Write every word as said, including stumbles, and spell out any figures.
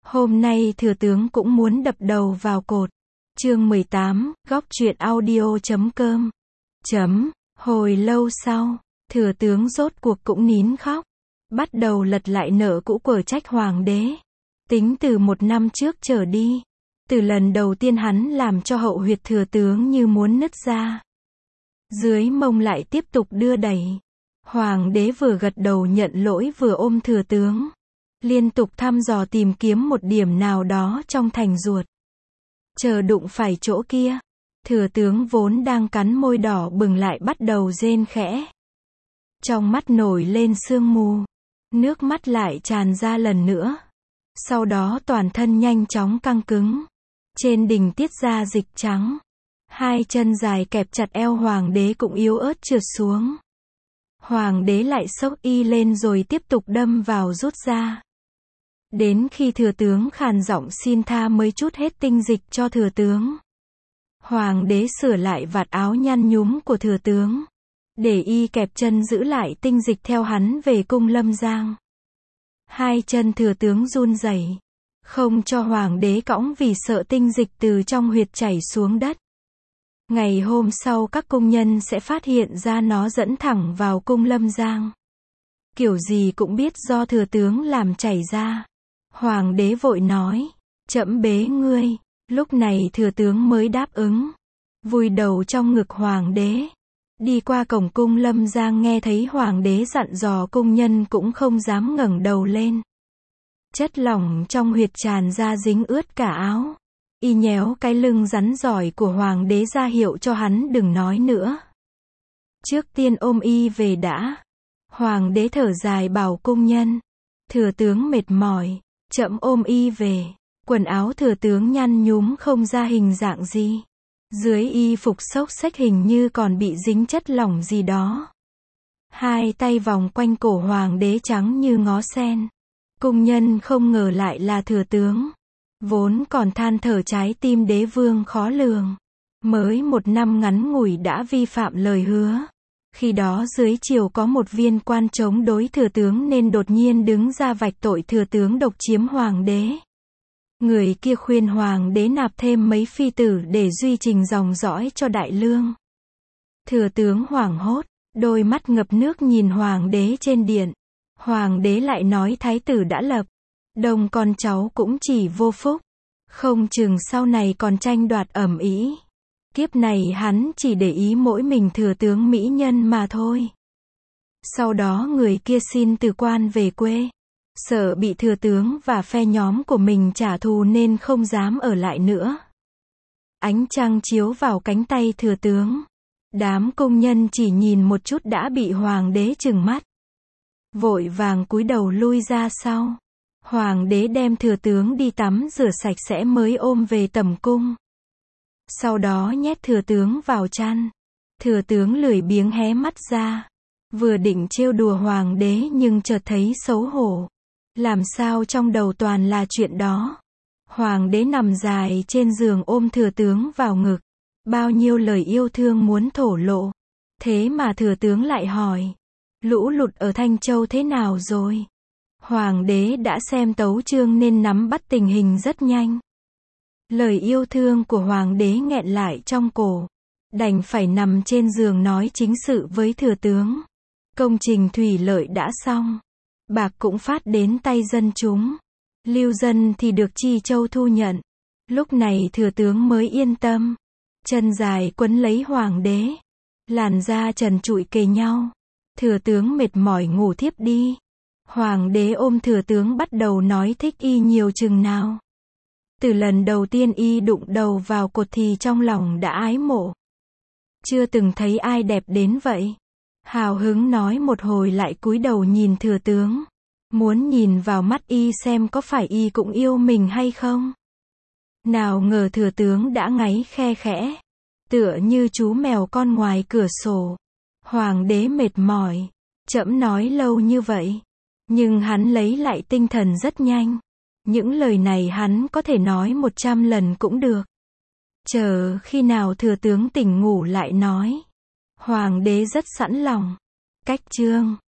Hôm nay thừa tướng cũng muốn đập đầu vào cột. Chương mười tám, góc truyện audio chấm com. Chấm, hồi lâu sau, thừa tướng rốt cuộc cũng nín khóc. Bắt đầu lật lại nợ cũ quở trách hoàng đế. Tính từ một năm trước trở đi. Từ lần đầu tiên hắn làm cho hậu huyệt thừa tướng như muốn nứt ra. Dưới mông lại tiếp tục đưa đẩy. Hoàng đế vừa gật đầu nhận lỗi vừa ôm thừa tướng. Liên tục thăm dò tìm kiếm một điểm nào đó trong thành ruột. Chờ đụng phải chỗ kia. Thừa tướng vốn đang cắn môi đỏ bừng lại bắt đầu rên khẽ. Trong mắt nổi lên sương mù. Nước mắt lại tràn ra lần nữa. Sau đó toàn thân nhanh chóng căng cứng. Trên đỉnh tiết ra dịch trắng. Hai chân dài kẹp chặt eo hoàng đế cũng yếu ớt trượt xuống. Hoàng đế lại xốc y lên rồi tiếp tục đâm vào rút ra. Đến khi thừa tướng khàn giọng xin tha mới trút hết tinh dịch cho thừa tướng. Hoàng đế sửa lại vạt áo nhăn nhúm của thừa tướng. Để y kẹp chân giữ lại tinh dịch theo hắn về cung Lâm Giang. Hai chân thừa tướng run rẩy, không cho hoàng đế cõng vì sợ tinh dịch từ trong huyệt chảy xuống đất. Ngày hôm sau các cung nhân sẽ phát hiện ra nó dẫn thẳng vào cung Lâm Giang. Kiểu gì cũng biết do thừa tướng làm chảy ra. Hoàng đế vội nói, trẫm bế ngươi. Lúc này thừa tướng mới đáp ứng. Vùi đầu trong ngực hoàng đế. Đi qua cổng cung Lâm Giang nghe thấy hoàng đế dặn dò cung nhân cũng không dám ngẩng đầu lên. Chất lỏng trong huyệt tràn ra dính ướt cả áo. Y nhéo cái lưng rắn giỏi của hoàng đế ra hiệu cho hắn đừng nói nữa. Trước tiên ôm y về đã. Hoàng đế thở dài bảo cung nhân. Thừa tướng mệt mỏi, trẫm ôm y về. Quần áo thừa tướng nhăn nhúm không ra hình dạng gì. Dưới y phục xốc xếch hình như còn bị dính chất lỏng gì đó. Hai tay vòng quanh cổ hoàng đế trắng như ngó sen. Cung nhân không ngờ lại là thừa tướng. Vốn còn than thở trái tim đế vương khó lường. Mới một năm ngắn ngủi đã vi phạm lời hứa. Khi đó dưới triều có một viên quan chống đối thừa tướng nên đột nhiên đứng ra vạch tội thừa tướng độc chiếm hoàng đế. Người kia khuyên hoàng đế nạp thêm mấy phi tử để duy trì dòng dõi cho đại lương. Thừa tướng hoảng hốt, đôi mắt ngập nước nhìn hoàng đế trên điện. Hoàng đế lại nói thái tử đã lập. Đồng con cháu cũng chỉ vô phúc. Không chừng sau này còn tranh đoạt ầm ĩ. Kiếp này hắn chỉ để ý mỗi mình thừa tướng mỹ nhân mà thôi. Sau đó người kia xin từ quan về quê. Sợ bị thừa tướng và phe nhóm của mình trả thù nên không dám ở lại nữa. Ánh trăng chiếu vào cánh tay thừa tướng. Đám công nhân chỉ nhìn một chút đã bị hoàng đế trừng mắt. Vội vàng cúi đầu lui ra sau. Hoàng đế đem thừa tướng đi tắm rửa sạch sẽ mới ôm về tẩm cung. Sau đó nhét thừa tướng vào chăn. Thừa tướng lười biếng hé mắt ra. Vừa định trêu đùa hoàng đế nhưng chợt thấy xấu hổ. Làm sao trong đầu toàn là chuyện đó. Hoàng đế nằm dài trên giường ôm thừa tướng vào ngực. Bao nhiêu lời yêu thương muốn thổ lộ. Thế mà thừa tướng lại hỏi. Lũ lụt ở Thanh Châu thế nào rồi? Hoàng đế đã xem tấu chương nên nắm bắt tình hình rất nhanh. Lời yêu thương của hoàng đế nghẹn lại trong cổ. Đành phải nằm trên giường nói chính sự với thừa tướng. Công trình thủy lợi đã xong. Bạc cũng phát đến tay dân chúng. Lưu dân thì được Chi Châu thu nhận. Lúc này thừa tướng mới yên tâm. Chân dài quấn lấy hoàng đế. Làn da trần trụi kề nhau. Thừa tướng mệt mỏi ngủ thiếp đi. Hoàng đế ôm thừa tướng bắt đầu nói thích y nhiều chừng nào. Từ lần đầu tiên y đụng đầu vào cột thì trong lòng đã ái mộ. Chưa từng thấy ai đẹp đến vậy. Hào hứng nói một hồi lại cúi đầu nhìn thừa tướng. Muốn nhìn vào mắt y xem có phải y cũng yêu mình hay không. Nào ngờ thừa tướng đã ngáy khe khẽ. Tựa như chú mèo con ngoài cửa sổ. Hoàng đế mệt mỏi. Trẫm nói lâu như vậy. Nhưng hắn lấy lại tinh thần rất nhanh. Những lời này hắn có thể nói một trăm lần cũng được. Chờ khi nào thừa tướng tỉnh ngủ lại nói. Hoàng đế rất sẵn lòng. Cách chương